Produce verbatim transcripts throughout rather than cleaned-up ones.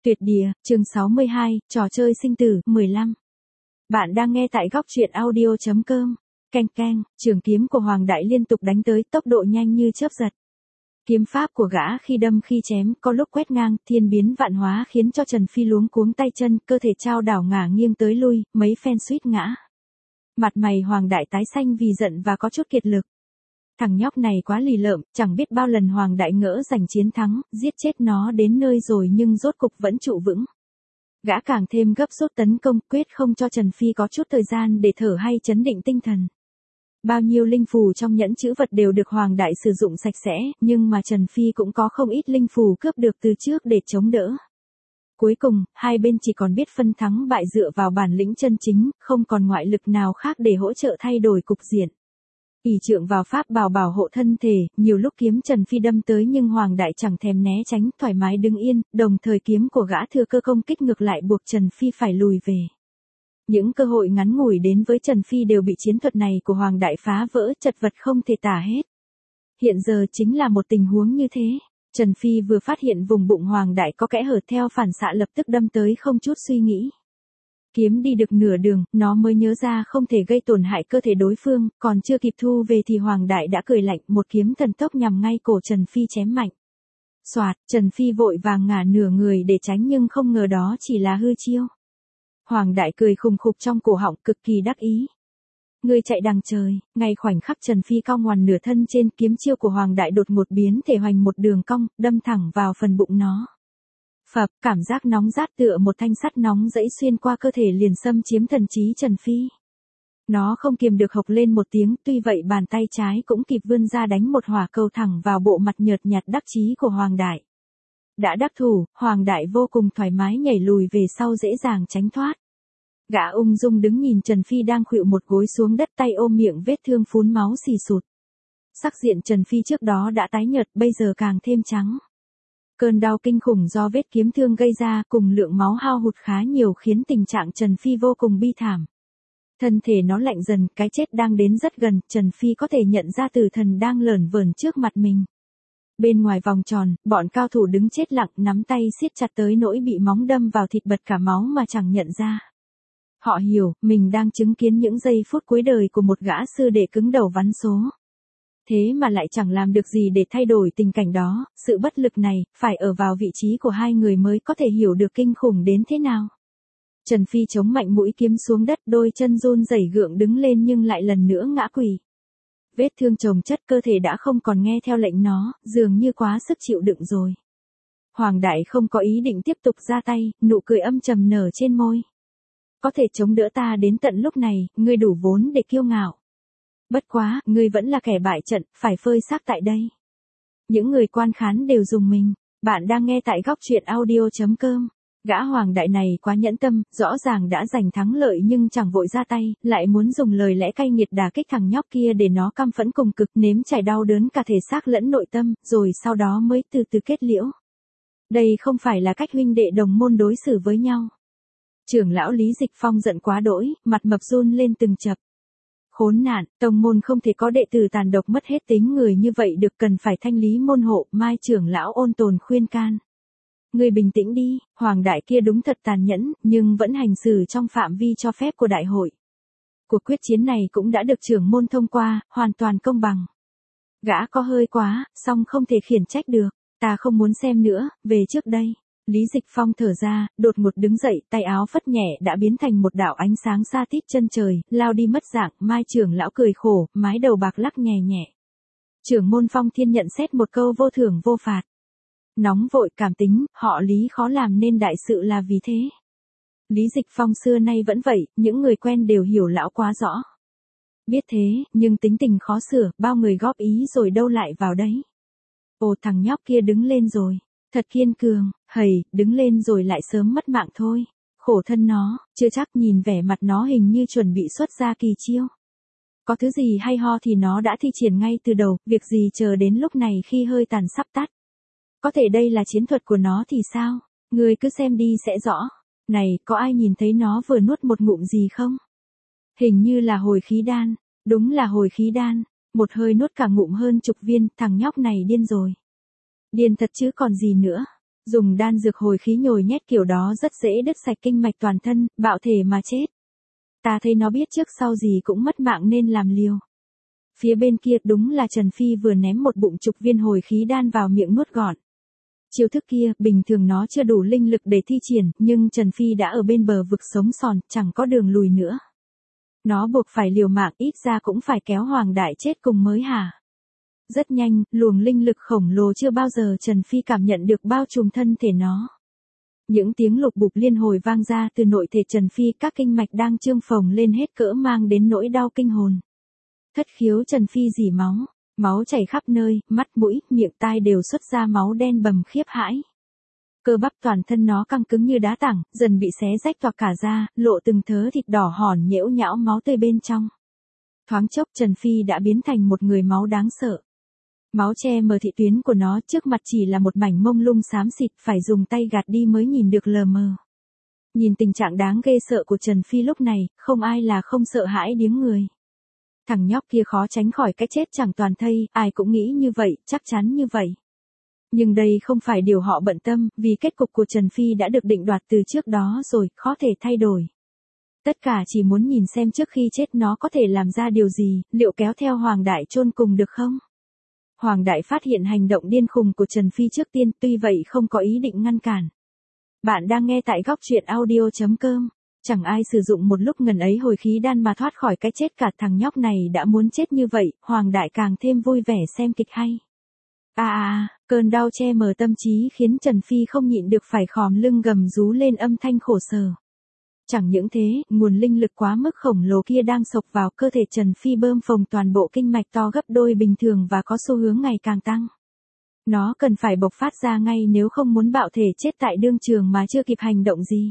Tuyệt địa, chương sáu mươi hai, trò chơi sinh tử, mười lăm. Bạn đang nghe tại góc truyện audio chấm com. Keng keng, trường kiếm của Hoàng Đại liên tục đánh tới, tốc độ nhanh như chớp giật. Kiếm pháp của gã khi đâm khi chém, có lúc quét ngang, thiên biến vạn hóa khiến cho Trần Phi luống cuống tay chân, cơ thể trao đảo ngả nghiêng tới lui, mấy phen suýt ngã. Mặt mày Hoàng Đại tái xanh vì giận và có chút kiệt lực. Thằng nhóc này quá lì lợm, chẳng biết bao lần Hoàng Đại ngỡ giành chiến thắng, giết chết nó đến nơi rồi nhưng rốt cục vẫn trụ vững. Gã càng thêm gấp rút tấn công, quyết không cho Trần Phi có chút thời gian để thở hay chấn định tinh thần. Bao nhiêu linh phù trong nhẫn chữ vật đều được Hoàng Đại sử dụng sạch sẽ, nhưng mà Trần Phi cũng có không ít linh phù cướp được từ trước để chống đỡ. Cuối cùng, hai bên chỉ còn biết phân thắng bại dựa vào bản lĩnh chân chính, không còn ngoại lực nào khác để hỗ trợ thay đổi cục diện. ỷ trượng vào pháp bảo bảo hộ thân thể, nhiều lúc kiếm Trần Phi đâm tới nhưng Hoàng Đại chẳng thèm né tránh, thoải mái đứng yên, đồng thời kiếm của gã thừa cơ công kích ngược lại buộc Trần Phi phải lùi về. Những cơ hội ngắn ngủi đến với Trần Phi đều bị chiến thuật này của Hoàng Đại phá vỡ, chật vật không thể tả hết. Hiện giờ chính là một tình huống như thế. Trần Phi vừa phát hiện vùng bụng Hoàng Đại có kẽ hở, theo phản xạ lập tức đâm tới không chút suy nghĩ. Kiếm đi được nửa đường, nó mới nhớ ra không thể gây tổn hại cơ thể đối phương, còn chưa kịp thu về thì Hoàng Đại đã cười lạnh, một kiếm thần tốc nhằm ngay cổ Trần Phi chém mạnh. Soạt, Trần Phi vội vàng ngả nửa người để tránh nhưng không ngờ đó chỉ là hư chiêu. Hoàng Đại cười khùng khục trong cổ họng, cực kỳ đắc ý. Người chạy đằng trời, ngay khoảnh khắc Trần Phi cong ngoằn nửa thân trên, kiếm chiêu của Hoàng Đại đột ngột biến thể hoành một đường cong, đâm thẳng vào phần bụng nó. Phập, cảm giác nóng rát tựa một thanh sắt nóng dẫy xuyên qua cơ thể liền xâm chiếm thần trí Trần Phi. Nó không kiềm được hộc lên một tiếng, tuy vậy bàn tay trái cũng kịp vươn ra đánh một hỏa cầu thẳng vào bộ mặt nhợt nhạt đắc chí của Hoàng Đại. Đã đắc thủ, Hoàng Đại vô cùng thoải mái nhảy lùi về sau dễ dàng tránh thoát. Gã ung dung đứng nhìn Trần Phi đang khuỵu một gối xuống đất, tay ôm miệng vết thương phún máu xì sụt. Sắc diện Trần Phi trước đó đã tái nhợt, bây giờ càng thêm trắng. Cơn đau kinh khủng do vết kiếm thương gây ra cùng lượng máu hao hụt khá nhiều khiến tình trạng Trần Phi vô cùng bi thảm. Thân thể nó lạnh dần, cái chết đang đến rất gần, Trần Phi có thể nhận ra tử thần đang lởn vởn trước mặt mình. Bên ngoài vòng tròn, bọn cao thủ đứng chết lặng, nắm tay siết chặt tới nỗi bị móng đâm vào thịt bật cả máu mà chẳng nhận ra. Họ hiểu, mình đang chứng kiến những giây phút cuối đời của một gã sư đệ cứng đầu vắn số. Thế mà lại chẳng làm được gì để thay đổi tình cảnh đó, sự bất lực này, phải ở vào vị trí của hai người mới có thể hiểu được kinh khủng đến thế nào. Trần Phi chống mạnh mũi kiếm xuống đất, đôi chân run rẩy gượng đứng lên nhưng lại lần nữa ngã quỵ. Vết thương chồng chất, cơ thể đã không còn nghe theo lệnh nó, dường như quá sức chịu đựng rồi. Hoàng Đại không có ý định tiếp tục ra tay, nụ cười âm trầm nở trên môi. Có thể chống đỡ ta đến tận lúc này, ngươi đủ vốn để kiêu ngạo. Bất quá, ngươi vẫn là kẻ bại trận, phải phơi xác tại đây. Những người quan khán đều dùng mình. Bạn đang nghe tại góc truyện audio chấm com. Gã Hoàng Đại này quá nhẫn tâm, rõ ràng đã giành thắng lợi nhưng chẳng vội ra tay, lại muốn dùng lời lẽ cay nghiệt đả kích thằng nhóc kia để nó căm phẫn cùng cực, nếm trải đau đớn cả thể xác lẫn nội tâm, rồi sau đó mới từ từ kết liễu. Đây không phải là cách huynh đệ đồng môn đối xử với nhau. Trưởng lão Lý Dịch Phong giận quá đỗi, mặt mập run lên từng chập. Khốn nạn, tông môn không thể có đệ tử tàn độc mất hết tính người như vậy được, cần phải thanh lý môn hộ, Mai trưởng lão ôn tồn khuyên can. Ngươi bình tĩnh đi, Hoàng Đại kia đúng thật tàn nhẫn, nhưng vẫn hành xử trong phạm vi cho phép của đại hội. Cuộc quyết chiến này cũng đã được trưởng môn thông qua, hoàn toàn công bằng. Gã có hơi quá, song không thể khiển trách được, ta không muốn xem nữa, về trước đây. Lý Dịch Phong thở ra, đột ngột đứng dậy, tay áo phất nhẹ đã biến thành một đạo ánh sáng xa tít chân trời, lao đi mất dạng. Mai trưởng lão cười khổ, mái đầu bạc lắc nhẹ nhẹ. Trưởng môn Phong Thiên nhận xét một câu vô thưởng vô phạt. Nóng vội cảm tính, họ Lý khó làm nên đại sự là vì thế. Lý Dịch Phong xưa nay vẫn vậy, những người quen đều hiểu lão quá rõ. Biết thế, nhưng tính tình khó sửa, bao người góp ý rồi đâu lại vào đấy. Ồ, thằng nhóc kia đứng lên rồi. Thật kiên cường, hầy, đứng lên rồi lại sớm mất mạng thôi. Khổ thân nó, chưa chắc, nhìn vẻ mặt nó hình như chuẩn bị xuất ra kỳ chiêu. Có thứ gì hay ho thì nó đã thi triển ngay từ đầu, việc gì chờ đến lúc này khi hơi tàn sắp tắt. Có thể đây là chiến thuật của nó thì sao? Ngươi cứ xem đi sẽ rõ. Này, có ai nhìn thấy nó vừa nuốt một ngụm gì không? Hình như là hồi khí đan. Đúng là hồi khí đan. Một hơi nuốt cả ngụm hơn chục viên, thằng nhóc này điên rồi. Điên thật chứ còn gì nữa. Dùng đan dược hồi khí nhồi nhét kiểu đó rất dễ đứt sạch kinh mạch toàn thân, bạo thể mà chết. Ta thấy nó biết trước sau gì cũng mất mạng nên làm liều. Phía bên kia đúng là Trần Phi vừa ném một bụng chục viên hồi khí đan vào miệng nuốt gọn. Chiêu thức kia, bình thường nó chưa đủ linh lực để thi triển, nhưng Trần Phi đã ở bên bờ vực sống sòn, chẳng có đường lùi nữa. Nó buộc phải liều mạng, ít ra cũng phải kéo Hoàng Đại chết cùng mới hả. Rất nhanh, luồng linh lực khổng lồ chưa bao giờ Trần Phi cảm nhận được bao trùm thân thể nó. Những tiếng lục bục liên hồi vang ra từ nội thể Trần Phi, các kinh mạch đang trương phồng lên hết cỡ mang đến nỗi đau kinh hồn. Thất khiếu Trần Phi rỉ máu, máu chảy khắp nơi, mắt mũi, miệng tai đều xuất ra máu đen bầm khiếp hãi. Cơ bắp toàn thân nó căng cứng như đá tảng, dần bị xé rách toạc cả ra, lộ từng thớ thịt đỏ hòn nhễu nhão máu tươi bên trong. Thoáng chốc Trần Phi đã biến thành một người máu đáng sợ. Máu che mờ thị tuyến của nó, trước mặt chỉ là một mảnh mông lung xám xịt, phải dùng tay gạt đi mới nhìn được lờ mờ. Nhìn tình trạng đáng ghê sợ của Trần Phi lúc này, không ai là không sợ hãi điếng người. Thằng nhóc kia khó tránh khỏi cái chết chẳng toàn thây, ai cũng nghĩ như vậy, chắc chắn như vậy. Nhưng đây không phải điều họ bận tâm, vì kết cục của Trần Phi đã được định đoạt từ trước đó rồi, khó thể thay đổi. Tất cả chỉ muốn nhìn xem trước khi chết nó có thể làm ra điều gì, liệu kéo theo Hoàng Đại chôn cùng được không? Hoàng Đại phát hiện hành động điên khùng của Trần Phi trước tiên, tuy vậy không có ý định ngăn cản. Bạn đang nghe tại góc truyện audio chấm com. Chẳng ai sử dụng một lúc ngần ấy hồi khí đan mà thoát khỏi cái chết cả, thằng nhóc này đã muốn chết như vậy, Hoàng Đại càng thêm vui vẻ xem kịch hay. À à, cơn đau che mờ tâm trí khiến Trần Phi không nhịn được phải khom lưng gầm rú lên âm thanh khổ sở. Chẳng những thế, nguồn linh lực quá mức khổng lồ kia đang xộc vào cơ thể Trần Phi bơm phồng toàn bộ kinh mạch to gấp đôi bình thường và có xu hướng ngày càng tăng. Nó cần phải bộc phát ra ngay nếu không muốn bạo thể chết tại đương trường mà chưa kịp hành động gì.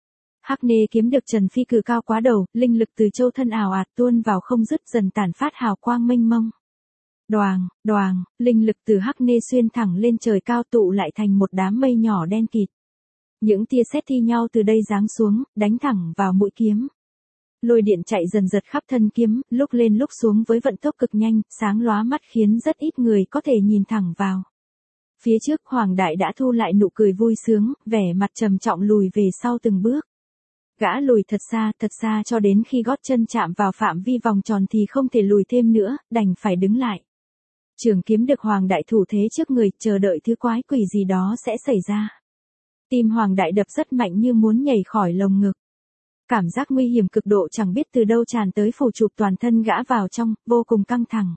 Hắc nê kiếm được Trần Phi cử cao quá đầu, linh lực từ châu thân ảo ạt tuôn vào không dứt, dần tản phát hào quang mênh mông. Đoàng, đoàng, linh lực từ hắc nê xuyên thẳng lên trời cao tụ lại thành một đám mây nhỏ đen kịt. Những tia sét thi nhau từ đây giáng xuống, đánh thẳng vào mũi kiếm. Lôi điện chạy dần dật khắp thân kiếm, lúc lên lúc xuống với vận tốc cực nhanh, sáng lóa mắt khiến rất ít người có thể nhìn thẳng vào. Phía trước Hoàng Đại đã thu lại nụ cười vui sướng, vẻ mặt trầm trọng lùi về sau từng bước. Gã lùi thật xa, thật xa cho đến khi gót chân chạm vào phạm vi vòng tròn thì không thể lùi thêm nữa, đành phải đứng lại. Trường kiếm được Hoàng Đại thủ thế trước người, chờ đợi thứ quái quỷ gì đó sẽ xảy ra. Tim Hoàng Đại đập rất mạnh như muốn nhảy khỏi lồng ngực. Cảm giác nguy hiểm cực độ chẳng biết từ đâu tràn tới phủ chụp toàn thân gã vào trong, vô cùng căng thẳng.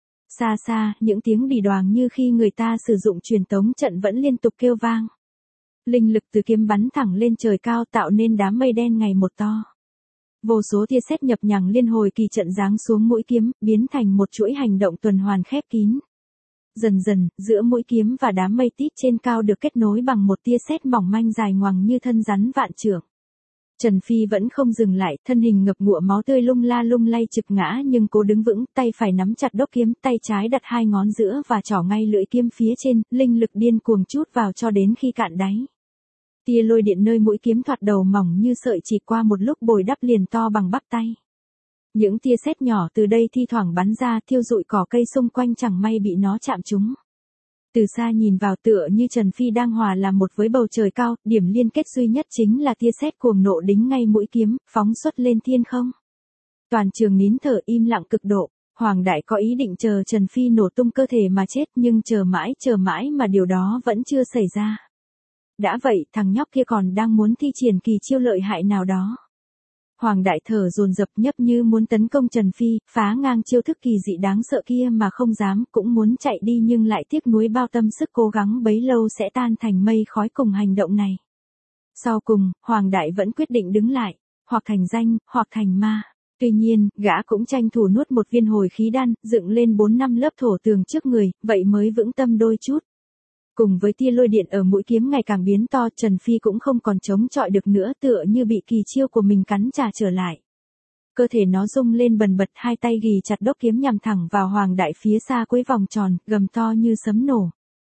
Xa xa, những tiếng đì đoàng như khi người ta sử dụng truyền tống trận vẫn liên tục kêu vang. Linh lực từ kiếm bắn thẳng lên trời cao tạo nên đám mây đen ngày một to. Vô số tia sét nhập nhằng liên hồi kỳ trận giáng xuống mũi kiếm, biến thành một chuỗi hành động tuần hoàn khép kín. Dần dần, giữa mũi kiếm và đám mây tít trên cao được kết nối bằng một tia sét mỏng manh dài ngoằng như thân rắn vạn trượng. Trần Phi vẫn không dừng lại, thân hình ngập ngụa máu tươi lung la lung lay trực ngã nhưng cố đứng vững, tay phải nắm chặt đốc kiếm, tay trái đặt hai ngón giữa và trỏ ngay lưỡi kiếm phía trên, linh lực điên cuồng trút vào cho đến khi cạn đáy. Tia lôi điện nơi mũi kiếm thoạt đầu mỏng như sợi chỉ qua một lúc bồi đắp liền to bằng bắp tay. Những tia sét nhỏ từ đây thi thoảng bắn ra thiêu rụi cỏ cây xung quanh chẳng may bị nó chạm trúng. Từ xa nhìn vào tựa như Trần Phi đang hòa làm một với bầu trời cao, điểm liên kết duy nhất chính là tia sét cuồng nộ đính ngay mũi kiếm, phóng xuất lên thiên không. Toàn trường nín thở im lặng cực độ, Hoàng Đại có ý định chờ Trần Phi nổ tung cơ thể mà chết nhưng chờ mãi chờ mãi mà điều đó vẫn chưa xảy ra. Đã vậy, thằng nhóc kia còn đang muốn thi triển kỳ chiêu lợi hại nào đó. Hoàng Đại thở dồn dập nhấp như muốn tấn công Trần Phi, phá ngang chiêu thức kỳ dị đáng sợ kia mà không dám, cũng muốn chạy đi nhưng lại tiếc nuối bao tâm sức cố gắng bấy lâu sẽ tan thành mây khói cùng hành động này. Sau cùng, Hoàng Đại vẫn quyết định đứng lại, hoặc thành danh, hoặc thành ma. Tuy nhiên, gã cũng tranh thủ nuốt một viên hồi khí đan, dựng lên bốn năm lớp thổ tường trước người, vậy mới vững tâm đôi chút. Cùng với tia lôi điện ở mũi kiếm ngày càng biến to, Trần Phi cũng không còn chống chọi được nữa, tựa như bị kỳ chiêu của mình cắn trả trở lại. Cơ thể nó rung lên bần bật, hai tay ghì chặt đốc kiếm nhằm thẳng vào Hoàng Đại phía xa cuối vòng tròn, gầm to như sấm nổ.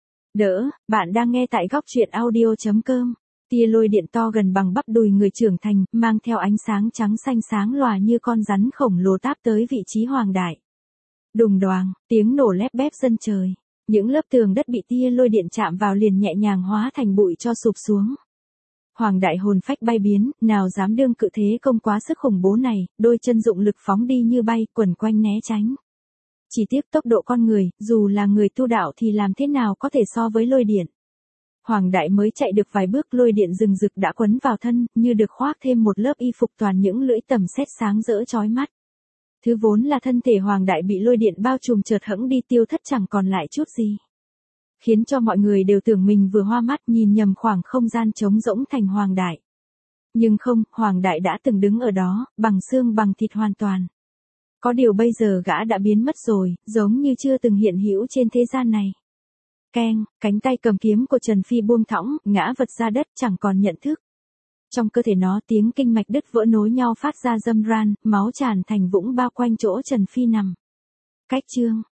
Đỡ, bạn đang nghe tại góc truyện audio chấm com. Tia lôi điện to gần bằng bắp đùi người trưởng thành, mang theo ánh sáng trắng xanh sáng lòa như con rắn khổng lồ táp tới vị trí Hoàng Đại. Đùng đoàng, tiếng nổ lép bép dân trời. Những lớp tường đất bị tia lôi điện chạm vào liền nhẹ nhàng hóa thành bụi cho sụp xuống. Hoàng đại hồn phách bay biến, nào dám đương cự thế công quá sức khủng bố này, đôi chân dụng lực phóng đi như bay, quẩn quanh né tránh. Chỉ tiếc tốc độ con người, dù là người tu đạo thì làm thế nào có thể so với lôi điện. Hoàng đại mới chạy được vài bước, lôi điện rừng rực đã quấn vào thân, như được khoác thêm một lớp y phục toàn những lưỡi tầm sét sáng rỡ chói mắt. Thứ vốn là thân thể hoàng đại bị lôi điện bao trùm chợt hẫng đi tiêu thất chẳng còn lại chút gì. Khiến cho mọi người đều tưởng mình vừa hoa mắt nhìn nhầm khoảng không gian trống rỗng thành hoàng đại. Nhưng không, hoàng đại đã từng đứng ở đó, bằng xương bằng thịt hoàn toàn. Có điều bây giờ gã đã biến mất rồi, giống như chưa từng hiện hữu trên thế gian này. Keng, cánh tay cầm kiếm của Trần Phi buông thõng, ngã vật ra đất chẳng còn nhận thức. Trong cơ thể nó tiếng kinh mạch đứt vỡ nối nhau phát ra râm ran, máu tràn thành vũng bao quanh chỗ Trần Phi nằm. Cách chương